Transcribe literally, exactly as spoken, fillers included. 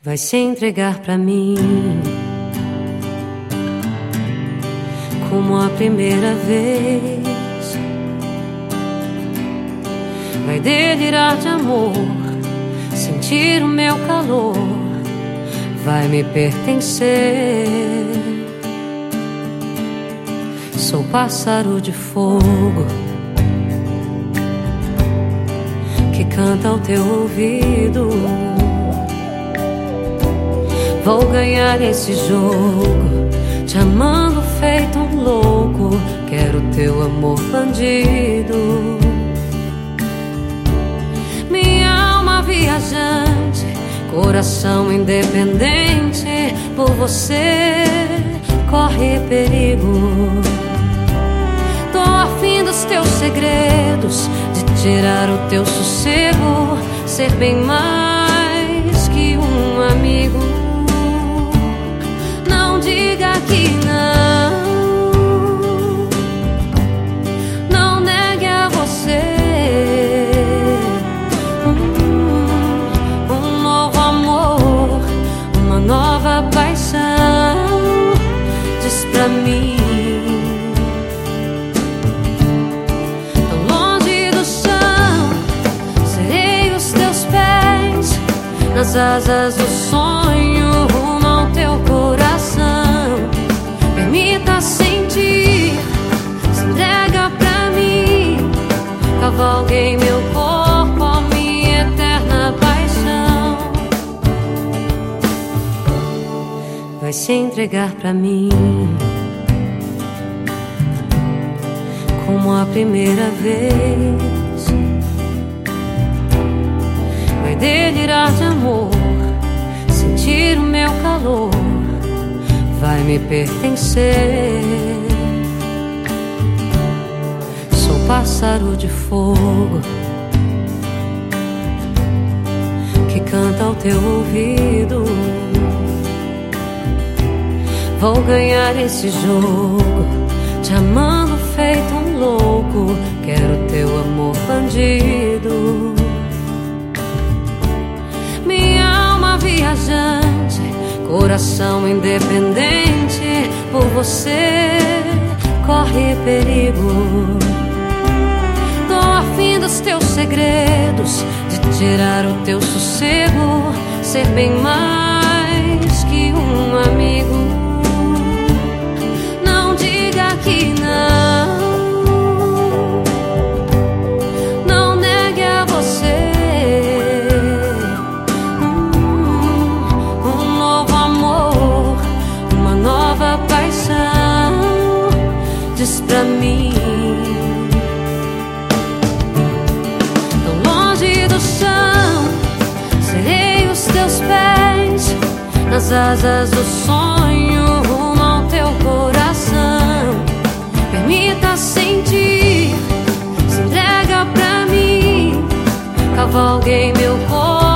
vai se entregar pra mim como a primeira vez, vai delirar de amor, sentir o meu calor, vai me pertencer. Sou pássaro de fogo que canta ao teu ouvido. Vou ganhar esse jogo, te amando feito um louco. Quero teu amor bandido. Minha alma viajante, coração independente, por você corre perigo. Tô afim dos teus segredos, de tirar o teu sossego, ser bem mais que um amigo. Não diga que não, não negue a você um, um novo amor, uma nova paixão. Diz pra mim, tão longe do chão, serei os teus pés, nas asas do sonho, rumo ao teu coração. Permita sentir, se entrega pra mim, cavalgue em meu corpo a minha eterna paixão. Vai se entregar pra mim como a primeira vez, vai delirar de amor, sentir o meu calor, vai me pertencer. Sou pássaro de fogo que canta ao teu ouvido. Vou ganhar esse jogo, te amando feito um louco. Quero teu amor bandido. Minha alma viajante, coração independente, por você corre perigo. Tô afim dos teus segredos, de tirar o teu sossego, ser bem mais que um amigo. Não diga que não, não negue a você um novo amor, uma nova paixão. Diz pra mim, tão longe do chão, serei os teus pés, nas asas do sonho, rumo ao teu coração. Permita sentir, se entrega pra mim, cavalgue em meu corpo